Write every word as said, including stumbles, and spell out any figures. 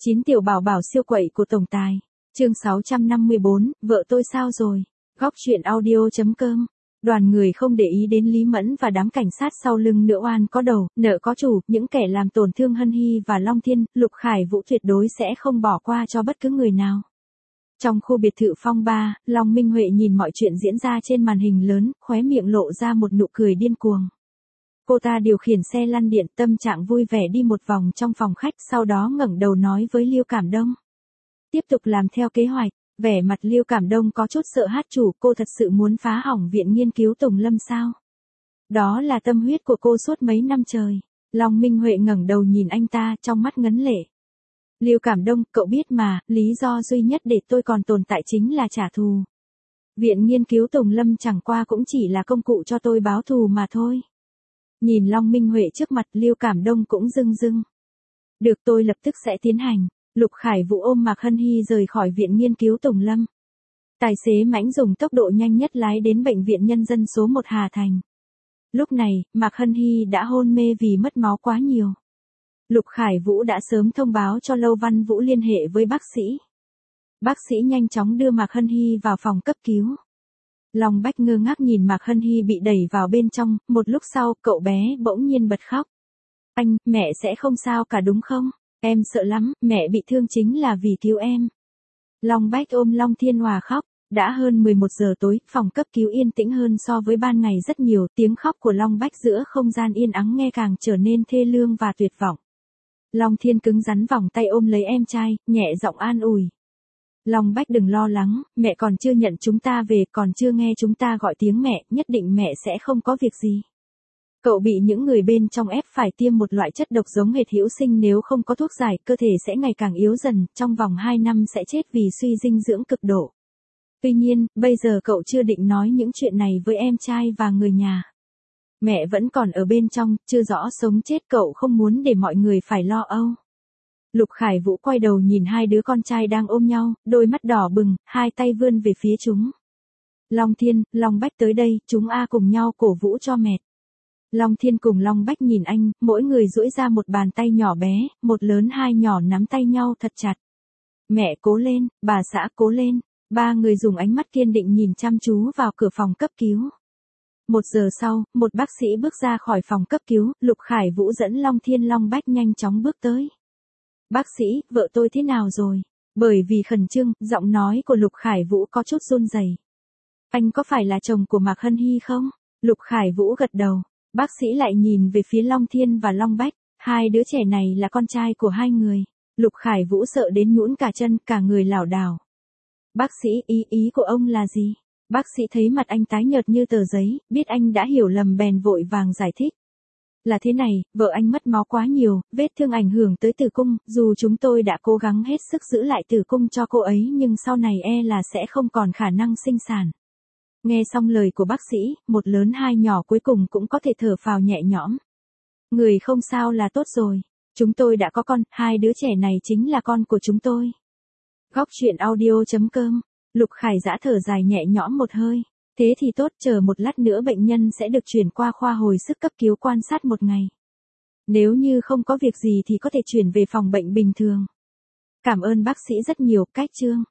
chín tiểu bảo bảo siêu quậy của tổng tài. Chương sáu trăm năm mươi bốn, vợ tôi sao rồi? Góc truyện audio.com. Đoàn người không để ý đến Lý Mẫn và đám cảnh sát sau lưng nữa, oan có đầu, nợ có chủ, những kẻ làm tổn thương Hân Hy và Long Thiên, Lục Khải Vũ tuyệt đối sẽ không bỏ qua cho bất cứ người nào. Trong khu biệt thự phong ba, Long Minh Huệ nhìn mọi chuyện diễn ra trên màn hình lớn, khóe miệng lộ ra một nụ cười điên cuồng. Cô ta điều khiển xe lăn điện, tâm trạng vui vẻ đi một vòng trong phòng khách, sau đó ngẩng đầu nói với Liêu Cảm Đông. Tiếp tục làm theo kế hoạch. Vẻ mặt Liêu Cảm Đông có chút sợ hát chủ, cô thật sự muốn phá hỏng viện nghiên cứu Tùng Lâm sao? Đó là tâm huyết của cô suốt mấy năm trời. Long Minh Huệ ngẩng đầu nhìn anh ta, trong mắt ngấn lệ. Liêu Cảm Đông, cậu biết mà, lý do duy nhất để tôi còn tồn tại chính là trả thù. Viện nghiên cứu Tùng Lâm chẳng qua cũng chỉ là công cụ cho tôi báo thù mà thôi. Nhìn Long Minh Huệ trước mặt, Liêu Cảm Đông cũng rưng rưng. Được, tôi lập tức sẽ tiến hành. Lục Khải Vũ ôm Mạc Hân Hy rời khỏi viện nghiên cứu Tùng Lâm. Tài xế Mãnh dùng tốc độ nhanh nhất lái đến bệnh viện nhân dân số một Hà Thành. Lúc này, Mạc Hân Hy đã hôn mê vì mất máu quá nhiều. Lục Khải Vũ đã sớm thông báo cho Lâu Văn Vũ liên hệ với bác sĩ. Bác sĩ nhanh chóng đưa Mạc Hân Hy vào phòng cấp cứu. Long Bách ngơ ngác nhìn Mạc Hân Hy bị đẩy vào bên trong, một lúc sau, cậu bé bỗng nhiên bật khóc. Anh, mẹ sẽ không sao cả đúng không? Em sợ lắm, mẹ bị thương chính là vì cứu em. Long Bách ôm Long Thiên Hòa khóc. Đã hơn mười một giờ tối, phòng cấp cứu yên tĩnh hơn so với ban ngày rất nhiều, tiếng khóc của Long Bách giữa không gian yên ắng nghe càng trở nên thê lương và tuyệt vọng. Long Thiên cứng rắn vòng tay ôm lấy em trai, nhẹ giọng an ủi. Long Bách đừng lo lắng, mẹ còn chưa nhận chúng ta về, còn chưa nghe chúng ta gọi tiếng mẹ, nhất định mẹ sẽ không có việc gì. Cậu bị những người bên trong ép phải tiêm một loại chất độc giống hệt hữu sinh, nếu không có thuốc giải, cơ thể sẽ ngày càng yếu dần, trong vòng hai năm sẽ chết vì suy dinh dưỡng cực độ. Tuy nhiên, bây giờ cậu chưa định nói những chuyện này với em trai và người nhà. Mẹ vẫn còn ở bên trong, chưa rõ sống chết, cậu không muốn để mọi người phải lo âu. Lục Khải Vũ quay đầu nhìn hai đứa con trai đang ôm nhau, đôi mắt đỏ bừng, hai tay vươn về phía chúng. Long Thiên, Long Bách tới đây, chúng a cùng nhau cổ vũ cho mẹ. Long Thiên cùng Long Bách nhìn anh, mỗi người duỗi ra một bàn tay nhỏ bé, một lớn hai nhỏ nắm tay nhau thật chặt. Mẹ cố lên, bà xã cố lên. Ba người dùng ánh mắt kiên định nhìn chăm chú vào cửa phòng cấp cứu. Một giờ sau, một bác sĩ bước ra khỏi phòng cấp cứu, Lục Khải Vũ dẫn Long Thiên Long Bách nhanh chóng bước tới. Bác sĩ, vợ tôi thế nào rồi? Bởi vì khẩn trương, giọng nói của Lục Khải Vũ có chút run rẩy. Anh có phải là chồng của Mạc Hân Hy không? Lục Khải Vũ gật đầu. Bác sĩ lại nhìn về phía Long Thiên và Long Bách. Hai đứa trẻ này là con trai của hai người. Lục Khải Vũ sợ đến nhũn cả chân, cả người lảo đảo. Bác sĩ, ý ý của ông là gì? Bác sĩ thấy mặt anh tái nhợt như tờ giấy, biết anh đã hiểu lầm bèn vội vàng giải thích. Là thế này, vợ anh mất máu quá nhiều, vết thương ảnh hưởng tới tử cung, dù chúng tôi đã cố gắng hết sức giữ lại tử cung cho cô ấy nhưng sau này e là sẽ không còn khả năng sinh sản. Nghe xong lời của bác sĩ, một lớn hai nhỏ cuối cùng cũng có thể thở phào nhẹ nhõm. Người không sao là tốt rồi. Chúng tôi đã có con, hai đứa trẻ này chính là con của chúng tôi. Góc truyện audio.com. Lục Khải Dã thở dài nhẹ nhõm một hơi. Thế thì tốt, chờ một lát nữa bệnh nhân sẽ được chuyển qua khoa hồi sức cấp cứu quan sát một ngày. Nếu như không có việc gì thì có thể chuyển về phòng bệnh bình thường. Cảm ơn bác sĩ rất nhiều, cách chương.